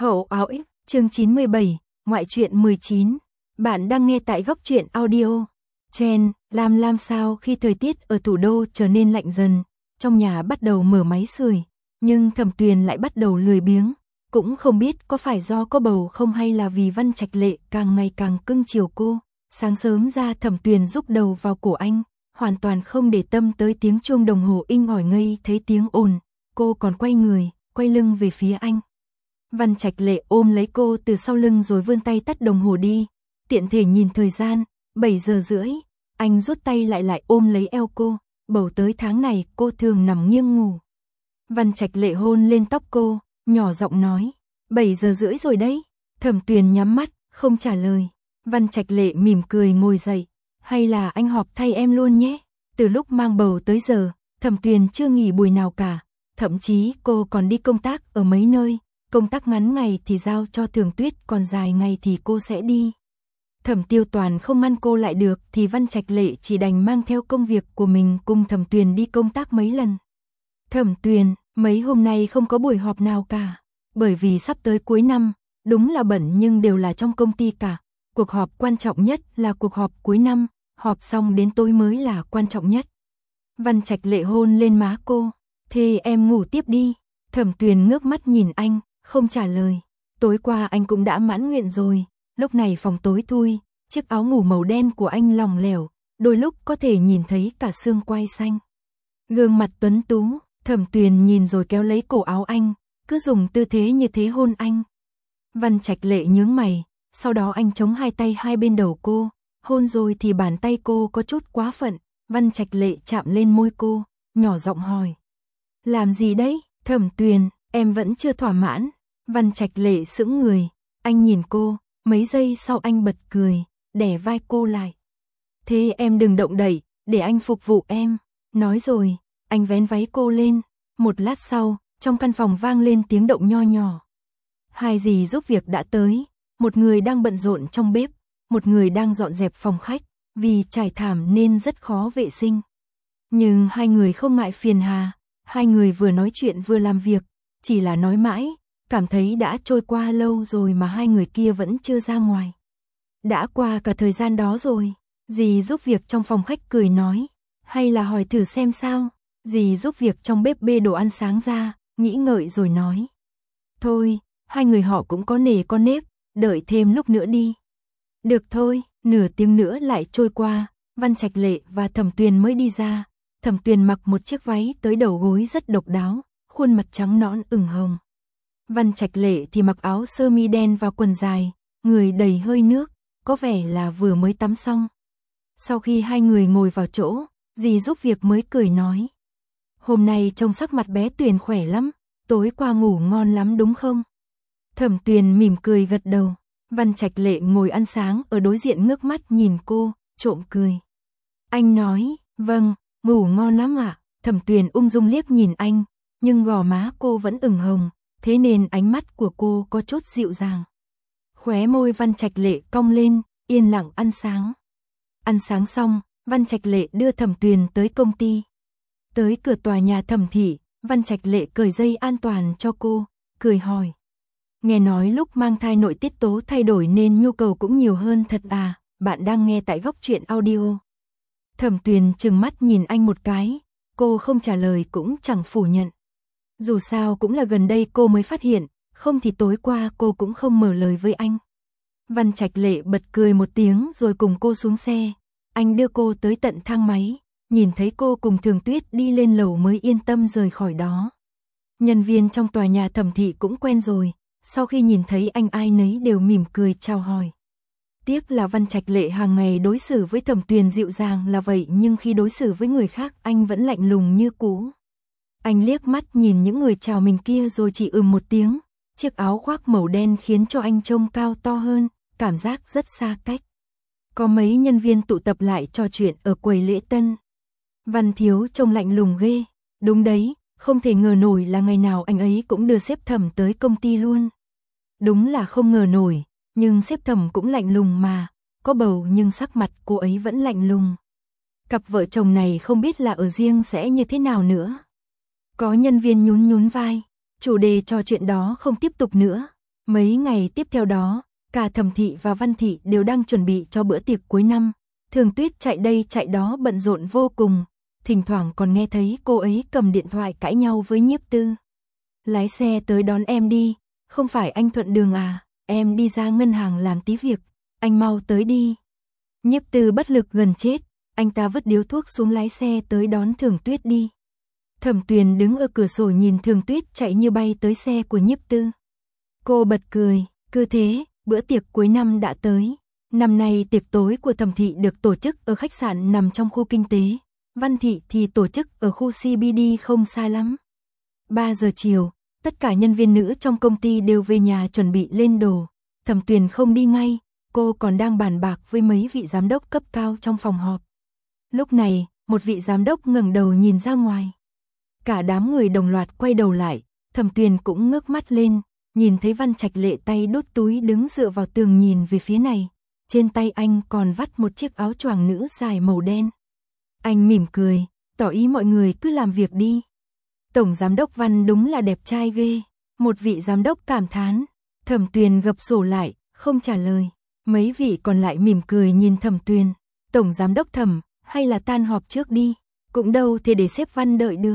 Hậu áo ích, chương 97, ngoại truyện 19. Bạn đang nghe tại Góc Truyện Audio. Chen, Lam sao khi thời tiết ở thủ đô trở nên lạnh dần, trong nhà bắt đầu mở máy sưởi, nhưng Thẩm Tuyền lại bắt đầu lười biếng, cũng không biết có phải do có bầu không hay là vì Văn Trạch Lệ càng ngày càng cưng chiều cô. Sáng sớm ra Thẩm Tuyền rúc đầu vào cổ anh, hoàn toàn không để tâm tới tiếng chuông đồng hồ inh ỏi ngây thấy tiếng ồn, cô còn quay người, quay lưng về phía anh. Văn Trạch Lệ ôm lấy cô từ sau lưng rồi vươn tay tắt đồng hồ đi, tiện thể nhìn thời gian, 7 giờ rưỡi, anh rút tay lại ôm lấy eo cô, bầu tới tháng này cô thường nằm nghiêng ngủ. Văn Trạch Lệ hôn lên tóc cô, nhỏ giọng nói, 7 giờ rưỡi rồi đấy. Thẩm Tuyền nhắm mắt, không trả lời. Văn Trạch Lệ mỉm cười ngồi dậy, hay là anh họp thay em luôn nhé. Từ lúc mang bầu tới giờ, Thẩm Tuyền chưa nghỉ buổi nào cả, thậm chí cô còn đi công tác ở mấy nơi. Công tác ngắn ngày thì giao cho Thường Tuyết, còn dài ngày thì cô sẽ đi. Thẩm Tiêu Toàn không ngăn cô lại được thì Văn Trạch Lệ chỉ đành mang theo công việc của mình cùng Thẩm Tuyền đi công tác mấy lần. Thẩm Tuyền, mấy hôm nay không có buổi họp nào cả, bởi vì sắp tới cuối năm, đúng là bận nhưng đều là trong công ty cả. Cuộc họp quan trọng nhất là cuộc họp cuối năm, họp xong đến tối mới là quan trọng nhất. Văn Trạch Lệ hôn lên má cô, thế em ngủ tiếp đi. Thẩm Tuyền ngước mắt nhìn anh, không trả lời. Tối qua anh cũng đã mãn nguyện rồi, lúc này phòng tối thui, chiếc áo ngủ màu đen của anh lỏng lẻo, đôi lúc có thể nhìn thấy cả xương quai xanh. Gương mặt tuấn tú, Thẩm Tuyền nhìn rồi kéo lấy cổ áo anh, cứ dùng tư thế như thế hôn anh. Văn Trạch Lệ nhướng mày, sau đó anh chống hai tay hai bên đầu cô, hôn rồi thì bàn tay cô có chút quá phận. Văn Trạch Lệ chạm lên môi cô, nhỏ giọng hỏi, làm gì đấy? Thẩm Tuyền, em vẫn chưa thỏa mãn. Văn Trạch Lệ sững người, anh nhìn cô, mấy giây sau anh bật cười, đè vai cô lại. Thế em đừng động đậy, để anh phục vụ em. Nói rồi, anh vén váy cô lên. Một lát sau, trong căn phòng vang lên tiếng động nho nhỏ. Hai dì giúp việc đã tới, một người đang bận rộn trong bếp, một người đang dọn dẹp phòng khách, vì trải thảm nên rất khó vệ sinh. Nhưng hai người không ngại phiền hà, hai người vừa nói chuyện vừa làm việc, chỉ là nói mãi, cảm thấy đã trôi qua lâu rồi mà hai người kia vẫn chưa ra ngoài. Đã qua cả thời gian đó rồi, dì giúp việc trong phòng khách cười nói, hay là hỏi thử xem sao. Dì giúp việc trong bếp bê đồ ăn sáng ra, nghĩ ngợi rồi nói, thôi, hai người họ cũng có nề có nếp, đợi thêm lúc nữa đi. Được thôi, nửa tiếng nữa lại trôi qua, Văn Trạch Lệ và Thẩm Tuyền mới đi ra. Thẩm Tuyền mặc một chiếc váy tới đầu gối rất độc đáo, khuôn mặt trắng nõn ửng hồng. Văn Trạch Lệ thì mặc áo sơ mi đen và quần dài, người đầy hơi nước, có vẻ là vừa mới tắm xong. Sau khi hai người ngồi vào chỗ, dì giúp việc mới cười nói, hôm nay trông sắc mặt bé Tuyền khỏe lắm, tối qua ngủ ngon lắm đúng không? Thẩm Tuyền mỉm cười gật đầu. Văn Trạch Lệ ngồi ăn sáng ở đối diện ngước mắt nhìn cô, trộm cười. Anh nói, vâng, ngủ ngon lắm ạ. Thẩm Tuyền ung dung liếc nhìn anh, nhưng gò má cô vẫn ửng hồng, thế nên ánh mắt của cô có chút dịu dàng. Khóe môi Văn Trạch Lệ cong lên, yên lặng ăn sáng. Ăn sáng xong, Văn Trạch Lệ đưa Thẩm Tuyền tới công ty. Tới cửa tòa nhà Thẩm thị, Văn Trạch Lệ cởi dây an toàn cho cô, cười hỏi. Nghe nói lúc mang thai nội tiết tố thay đổi nên nhu cầu cũng nhiều hơn thật à, bạn đang nghe tại Góc Truyện Audio. Thẩm Tuyền trừng mắt nhìn anh một cái, cô không trả lời cũng chẳng phủ nhận. Dù sao cũng là gần đây cô mới phát hiện, không thì tối qua cô cũng không mở lời với anh. Văn Trạch Lệ bật cười một tiếng rồi cùng cô xuống xe, anh đưa cô tới tận thang máy, nhìn thấy cô cùng Thường Tuyết đi lên lầu mới yên tâm rời khỏi đó. Nhân viên trong tòa nhà Thẩm thị cũng quen rồi. Sau khi nhìn thấy anh ai nấy đều mỉm cười chào hỏi. Tiếc là Văn Trạch Lệ hàng ngày đối xử với Thẩm Tuyền dịu dàng là vậy nhưng khi đối xử với người khác anh vẫn lạnh lùng như cũ. Anh liếc mắt nhìn những người chào mình kia rồi chỉ một tiếng. Chiếc áo khoác màu đen khiến cho anh trông cao to hơn, cảm giác rất xa cách. Có mấy nhân viên tụ tập lại trò chuyện ở quầy lễ tân. Văn Thiếu trông lạnh lùng ghê. Đúng đấy. Không thể ngờ nổi là ngày nào anh ấy cũng đưa sếp Thẩm tới công ty luôn. Đúng là không ngờ nổi, nhưng sếp Thẩm cũng lạnh lùng mà, có bầu nhưng sắc mặt cô ấy vẫn lạnh lùng. Cặp vợ chồng này không biết là ở riêng sẽ như thế nào nữa. Có nhân viên nhún nhún vai, chủ đề trò chuyện đó không tiếp tục nữa. Mấy ngày tiếp theo đó, cả Thẩm Thị và Văn Thị đều đang chuẩn bị cho bữa tiệc cuối năm. Thường Tuyết chạy đây chạy đó bận rộn vô cùng, thỉnh thoảng còn nghe thấy cô ấy cầm điện thoại cãi nhau với Nhiếp Tư. Lái xe tới đón em đi, không phải anh thuận đường à, em đi ra ngân hàng làm tí việc, anh mau tới đi. Nhiếp Tư bất lực gần chết, anh ta vứt điếu thuốc xuống lái xe tới đón Thường Tuyết đi. Thẩm Tuyền đứng ở cửa sổ nhìn Thường Tuyết chạy như bay tới xe của Nhiếp Tư. Cô bật cười, cứ thế, bữa tiệc cuối năm đã tới. Năm nay tiệc tối của Thẩm Thị được tổ chức ở khách sạn nằm trong khu kinh tế, Văn Thị thì tổ chức ở khu CBD không xa lắm. 3 giờ chiều, tất cả nhân viên nữ trong công ty đều về nhà chuẩn bị lên đồ. Thẩm Tuyền không đi ngay, cô còn đang bàn bạc với mấy vị giám đốc cấp cao trong phòng họp. Lúc này, một vị giám đốc ngẩng đầu nhìn ra ngoài. Cả đám người đồng loạt quay đầu lại, Thẩm Tuyền cũng ngước mắt lên, nhìn thấy Văn Trạch Lệ tay đút túi đứng dựa vào tường nhìn về phía này. Trên tay anh còn vắt một chiếc áo choàng nữ dài màu đen. Anh mỉm cười, tỏ ý mọi người cứ làm việc đi. Tổng giám đốc Văn đúng là đẹp trai ghê, một vị giám đốc cảm thán. Thẩm Tuyền gập sổ lại, không trả lời. Mấy vị còn lại mỉm cười nhìn Thẩm Tuyền. Tổng giám đốc Thẩm, hay là tan họp trước đi, cũng đâu thể để sếp Văn đợi được.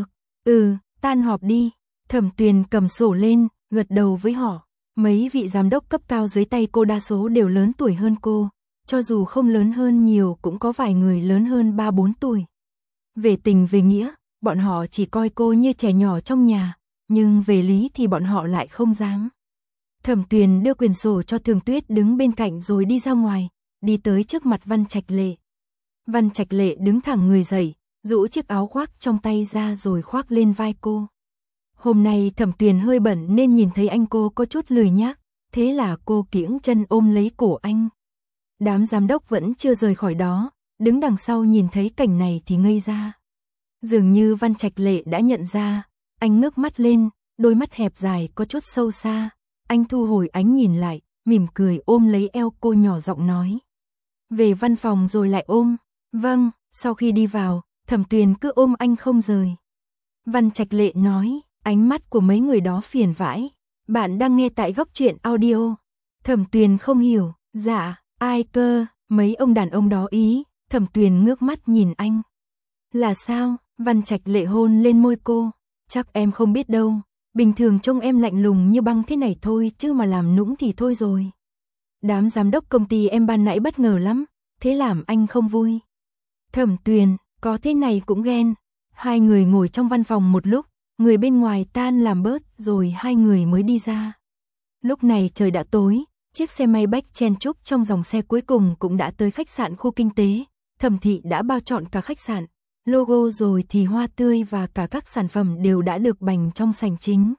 Tan họp đi. Thẩm Tuyền cầm sổ lên, gật đầu với họ. Mấy vị giám đốc cấp cao dưới tay cô đa số đều lớn tuổi hơn cô, cho dù không lớn hơn nhiều cũng có vài người lớn hơn 3-4 tuổi. Về tình về nghĩa, bọn họ chỉ coi cô như trẻ nhỏ trong nhà, nhưng về lý thì bọn họ lại không dám. Thẩm Tuyền đưa quyển sổ cho Thường Tuyết đứng bên cạnh rồi đi ra ngoài, đi tới trước mặt Văn Trạch Lệ. Văn Trạch Lệ đứng thẳng người dậy, rũ chiếc áo khoác trong tay ra rồi khoác lên vai cô. Hôm nay Thẩm Tuyền hơi bận nên nhìn thấy anh cô có chút lười nhác, thế là cô kiễng chân ôm lấy cổ anh. Đám giám đốc vẫn chưa rời khỏi đó, đứng đằng sau nhìn thấy cảnh này thì ngây ra. Dường như Văn Trạch Lệ đã nhận ra, anh ngước mắt lên, đôi mắt hẹp dài có chút sâu xa. Anh thu hồi ánh nhìn lại, mỉm cười ôm lấy eo cô nhỏ giọng nói. Về văn phòng rồi lại ôm. Vâng, sau khi đi vào, Thẩm Tuyền cứ ôm anh không rời. Văn Trạch Lệ nói, ánh mắt của mấy người đó phiền vãi. Bạn đang nghe tại Góc Truyện Audio. Thẩm Tuyền không hiểu, dạ, ai cơ, mấy ông đàn ông đó ý. Thẩm Tuyền ngước mắt nhìn anh. Là sao? Văn Trạch Lệ hôn lên môi cô. Chắc em không biết đâu, bình thường trông em lạnh lùng như băng thế này thôi chứ mà làm nũng thì thôi rồi. Đám giám đốc công ty em ban nãy bất ngờ lắm, thế làm anh không vui. Thẩm Tuyền, có thế này cũng ghen. Hai người ngồi trong văn phòng một lúc, người bên ngoài tan làm bớt rồi hai người mới đi ra. Lúc này trời đã tối, chiếc xe may bách chen chúc trong dòng xe cuối cùng cũng đã tới khách sạn khu kinh tế. Thẩm Thị đã bao trọn cả khách sạn, logo rồi thì hoa tươi và cả các sản phẩm đều đã được bày trong sảnh chính.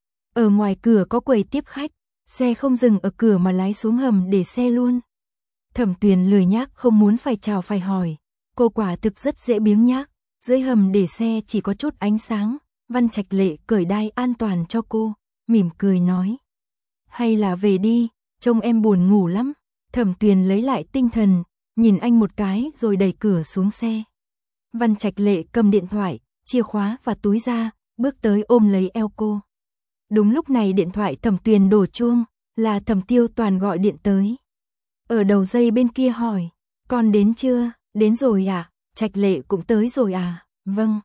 Ở ngoài cửa có quầy tiếp khách, xe không dừng ở cửa mà lái xuống hầm để xe luôn. Thẩm Tuyền lười nhác không muốn phải chào phải hỏi, cô quả thực rất dễ biếng nhác. Dưới hầm để xe chỉ có chút ánh sáng, Văn Trạch Lệ cởi đai an toàn cho cô, mỉm cười nói. Hay là về đi, trông em buồn ngủ lắm. Thẩm Tuyền lấy lại tinh thần, nhìn anh một cái rồi đẩy cửa xuống xe. Văn Trạch Lệ cầm điện thoại, chìa khóa và túi ra, bước tới ôm lấy eo cô. Đúng lúc này điện thoại Thẩm Tuyền đổ chuông, là Thẩm Tiêu Toàn gọi điện tới. Ở đầu dây bên kia hỏi, con đến chưa? Đến rồi à? Trạch Lệ cũng tới rồi à? Vâng.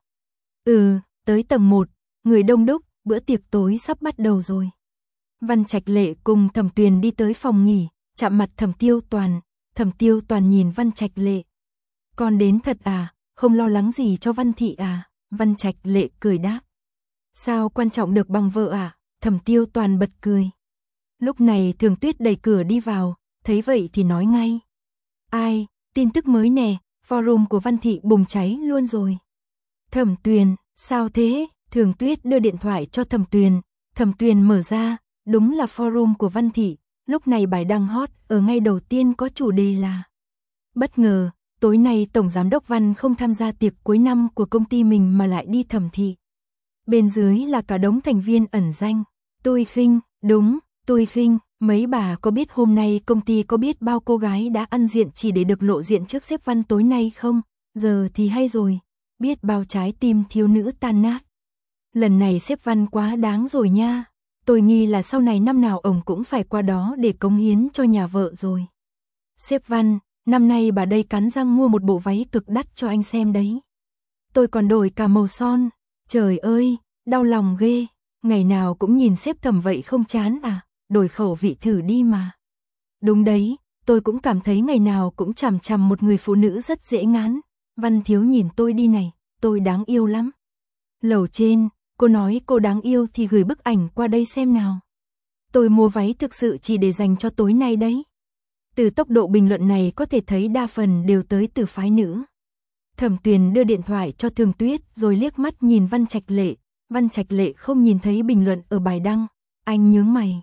Tới tầng 1, người đông đúc, bữa tiệc tối sắp bắt đầu rồi. Văn Trạch Lệ cùng Thẩm Tuyền đi tới phòng nghỉ, chạm mặt Thẩm Tiêu Toàn. Thẩm Tiêu Toàn nhìn Văn Trạch Lệ. Con đến thật à? Không lo lắng gì cho Văn Thị à? Văn Trạch Lệ cười đáp. Sao quan trọng được bằng vợ à? Thẩm Tiêu Toàn bật cười. Lúc này Thường Tuyết đẩy cửa đi vào, thấy vậy thì nói ngay. Ai, tin tức mới nè, forum của Văn Thị bùng cháy luôn rồi. Thẩm Tuyền, sao thế? Thường Tuyết đưa điện thoại cho Thẩm Tuyền. Thẩm Tuyền mở ra, đúng là forum của Văn Thị. Lúc này bài đăng hot, ở ngay đầu tiên có chủ đề là bất ngờ, tối nay Tổng Giám đốc Văn không tham gia tiệc cuối năm của công ty mình mà lại đi Thẩm Thị. Bên dưới là cả đống thành viên ẩn danh. Tôi khinh, đúng, tôi khinh. Mấy bà có biết hôm nay công ty có biết bao cô gái đã ăn diện chỉ để được lộ diện trước sếp Văn tối nay không? Giờ thì hay rồi, biết bao trái tim thiếu nữ tan nát. Lần này sếp Văn quá đáng rồi nha. Tôi nghi là sau này năm nào ông cũng phải qua đó để cống hiến cho nhà vợ rồi. Sếp Văn, năm nay bà đây cắn răng mua một bộ váy cực đắt cho anh xem đấy. Tôi còn đổi cả màu son. Trời ơi, đau lòng ghê. Ngày nào cũng nhìn sếp Thẩm vậy không chán à, đổi khẩu vị thử đi mà. Đúng đấy, tôi cũng cảm thấy ngày nào cũng chằm chằm một người phụ nữ rất dễ ngán. Văn Thiếu nhìn tôi đi này, tôi đáng yêu lắm. Lầu trên, cô nói cô đáng yêu thì gửi bức ảnh qua đây xem nào. Tôi mua váy thực sự chỉ để dành cho tối nay đấy. Từ tốc độ bình luận này có thể thấy đa phần đều tới từ phái nữ. Thẩm Tuyền đưa điện thoại cho Thường Tuyết rồi liếc mắt nhìn Văn Trạch Lệ. Văn Trạch Lệ không nhìn thấy bình luận ở bài đăng. Anh nhướng mày.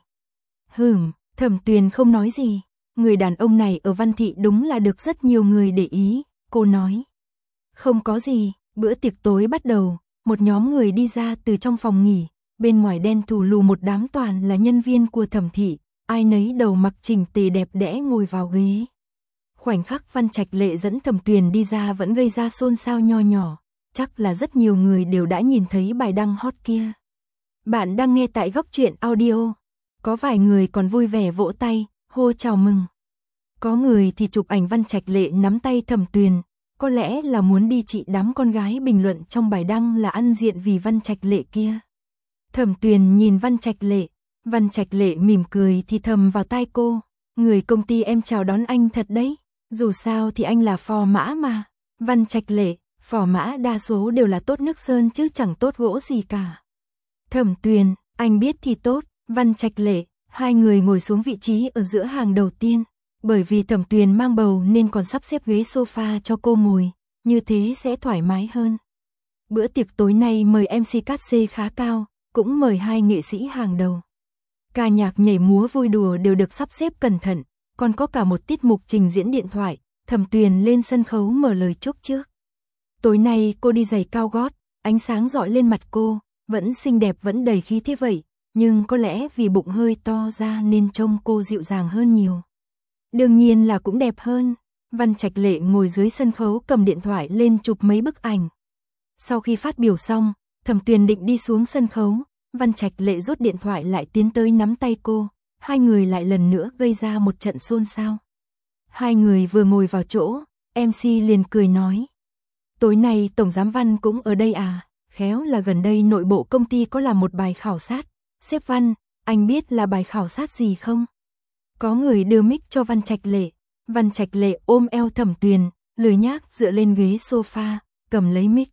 Thẩm Tuyền không nói gì. Người đàn ông này ở Văn Thị đúng là được rất nhiều người để ý. Cô nói. Không có gì. Bữa tiệc tối bắt đầu. Một nhóm người đi ra từ trong phòng nghỉ. Bên ngoài đen thù lù một đám toàn là nhân viên của Thẩm Thị. Ai nấy đầu mặc chỉnh tề đẹp đẽ ngồi vào ghế. Khoảnh khắc Văn Trạch Lệ dẫn Thẩm Tuyền đi ra vẫn gây ra xôn xao nho nhỏ. Chắc là rất nhiều người đều đã nhìn thấy bài đăng hot kia. Bạn đang nghe tại Góc Truyện Audio. Có vài người còn vui vẻ vỗ tay, hô chào mừng. Có người thì chụp ảnh Văn Trạch Lệ nắm tay Thẩm Tuyền. Có lẽ là muốn đi trị đám con gái bình luận trong bài đăng là ăn diện vì Văn Trạch Lệ kia. Thẩm Tuyền nhìn Văn Trạch Lệ. Văn Trạch Lệ mỉm cười thì thầm vào tai cô. Người công ty em chào đón anh thật đấy. Dù sao thì anh là phò mã mà. Văn Trạch Lệ, phò mã đa số đều là tốt nước sơn chứ chẳng tốt gỗ gì cả. Thẩm Tuyền, anh biết thì tốt. Văn Trạch Lệ, hai người ngồi xuống vị trí ở giữa hàng đầu tiên. Bởi vì Thẩm Tuyền mang bầu nên còn sắp xếp ghế sofa cho cô ngồi. Như thế sẽ thoải mái hơn. Bữa tiệc tối nay mời MC cát xê khá cao, cũng mời hai nghệ sĩ hàng đầu. Ca nhạc nhảy múa vui đùa đều được sắp xếp cẩn thận, còn có cả một tiết mục trình diễn điện thoại. Thẩm Tuyền lên sân khấu mở lời chúc trước. Tối nay cô đi giày cao gót, ánh sáng rọi lên mặt cô, vẫn xinh đẹp vẫn đầy khí thế vậy, nhưng có lẽ vì bụng hơi to ra nên trông cô dịu dàng hơn nhiều. Đương nhiên là cũng đẹp hơn. Văn Trạch Lệ ngồi dưới sân khấu cầm điện thoại lên chụp mấy bức ảnh. Sau khi phát biểu xong, Thẩm Tuyền định đi xuống sân khấu, Văn Trạch Lệ rút điện thoại lại tiến tới nắm tay cô, hai người lại lần nữa gây ra một trận xôn xao. Hai người vừa ngồi vào chỗ, MC liền cười nói. Tối nay Tổng Giám Văn cũng ở đây à, khéo là gần đây nội bộ công ty có làm một bài khảo sát. Sếp Văn, anh biết là bài khảo sát gì không? Có người đưa mic cho Văn Trạch Lệ. Văn Trạch Lệ ôm eo Thẩm Tuyền, lười nhác dựa lên ghế sofa, cầm lấy mic.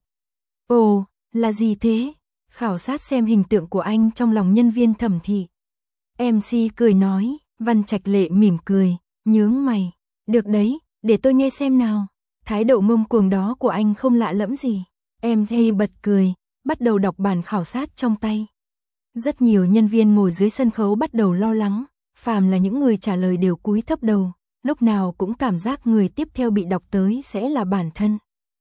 Ồ, là gì thế? Khảo sát xem hình tượng của anh trong lòng nhân viên Thẩm Thị. MC cười nói. Văn Trạch Lệ mỉm cười, nhướng mày. Được đấy, để tôi nghe xem nào. Thái độ ngông cuồng đó của anh không lạ lẫm gì. Em thay bật cười, bắt đầu đọc bản khảo sát trong tay. Rất nhiều nhân viên ngồi dưới sân khấu bắt đầu lo lắng. Phàm là những người trả lời đều cúi thấp đầu, lúc nào cũng cảm giác người tiếp theo bị đọc tới sẽ là bản thân.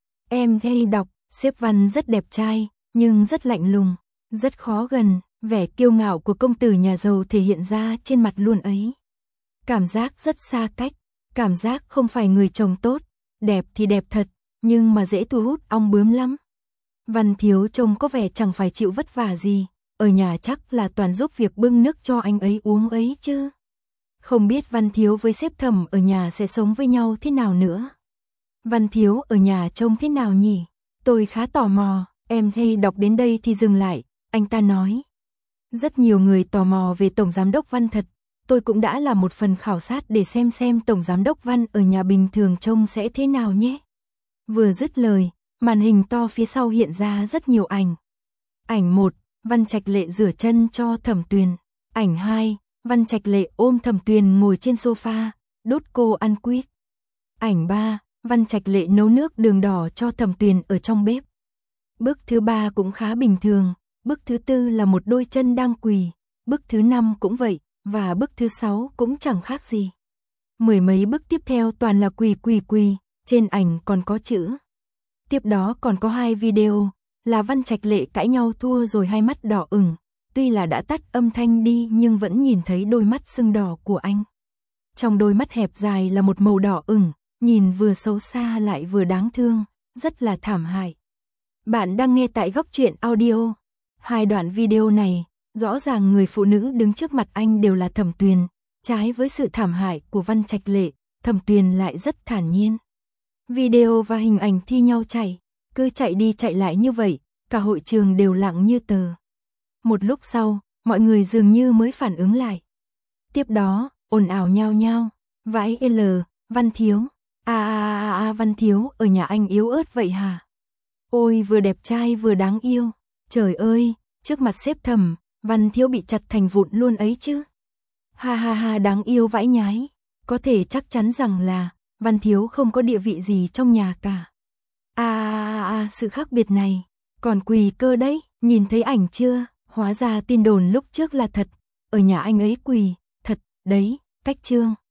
Em thay đọc, sếp Văn rất đẹp trai, nhưng rất lạnh lùng, rất khó gần, vẻ kiêu ngạo của công tử nhà giàu thể hiện ra trên mặt luôn ấy. Cảm giác rất xa cách, cảm giác không phải người chồng tốt, đẹp thì đẹp thật, nhưng mà dễ thu hút ong bướm lắm. Văn Thiếu trông có vẻ chẳng phải chịu vất vả gì, ở nhà chắc là toàn giúp việc bưng nước cho anh ấy uống ấy chứ. Không biết Văn Thiếu với sếp Thẩm ở nhà sẽ sống với nhau thế nào nữa. Văn Thiếu ở nhà trông thế nào nhỉ? Tôi khá tò mò. Em thay đọc đến đây thì dừng lại, anh ta nói. Rất nhiều người tò mò về Tổng Giám đốc Văn thật. Tôi cũng đã làm một phần khảo sát để xem Tổng Giám đốc Văn ở nhà bình thường trông sẽ thế nào nhé. Vừa dứt lời, màn hình to phía sau hiện ra rất nhiều ảnh. Ảnh 1, Văn Trạch Lệ rửa chân cho Thẩm Tuyền. Ảnh 2, Văn Trạch Lệ ôm Thẩm Tuyền ngồi trên sofa, đút cô ăn quýt. Ảnh 3, Văn Trạch Lệ nấu nước đường đỏ cho Thẩm Tuyền ở trong bếp. Bức thứ 3 cũng khá bình thường, bức thứ 4 là một đôi chân đang quỳ, bức thứ 5 cũng vậy, và bức thứ 6 cũng chẳng khác gì. Mười mấy bức tiếp theo toàn là quỳ, trên ảnh còn có chữ. Tiếp đó còn có 2 video, là Văn Trạch Lệ cãi nhau thua rồi hai mắt đỏ ửng, tuy là đã tắt âm thanh đi nhưng vẫn nhìn thấy đôi mắt sưng đỏ của anh. Trong đôi mắt hẹp dài là một màu đỏ ửng, nhìn vừa xấu xa lại vừa đáng thương, rất là thảm hại. Bạn đang nghe tại Góc Truyện Audio. 2 đoạn video này, Rõ ràng người phụ nữ đứng trước mặt anh đều là Thẩm Tuyền, trái với sự thảm hại của Văn Trạch Lệ, Thẩm Tuyền lại rất thản nhiên. Video và hình ảnh thi nhau chạy, cứ chạy đi chạy lại như vậy, cả hội trường đều lặng như tờ. Một lúc sau, mọi người dường như mới phản ứng lại. Tiếp đó, ồn ào nhao nhao, vãi L, Văn Thiếu, Văn Thiếu ở nhà anh yếu ớt vậy hả? Ôi vừa đẹp trai vừa đáng yêu, trời ơi, trước mặt sếp Thẩm, Văn Thiếu bị chặt thành vụn luôn ấy chứ. Ha ha ha đáng yêu vãi nhái, có thể chắc chắn rằng là Văn Thiếu không có địa vị gì trong nhà cả. Sự khác biệt này, còn Quỳ Cơ đấy, nhìn thấy ảnh chưa? Hóa ra tin đồn lúc trước là thật, ở nhà anh ấy quỳ, thật, đấy, cách trương.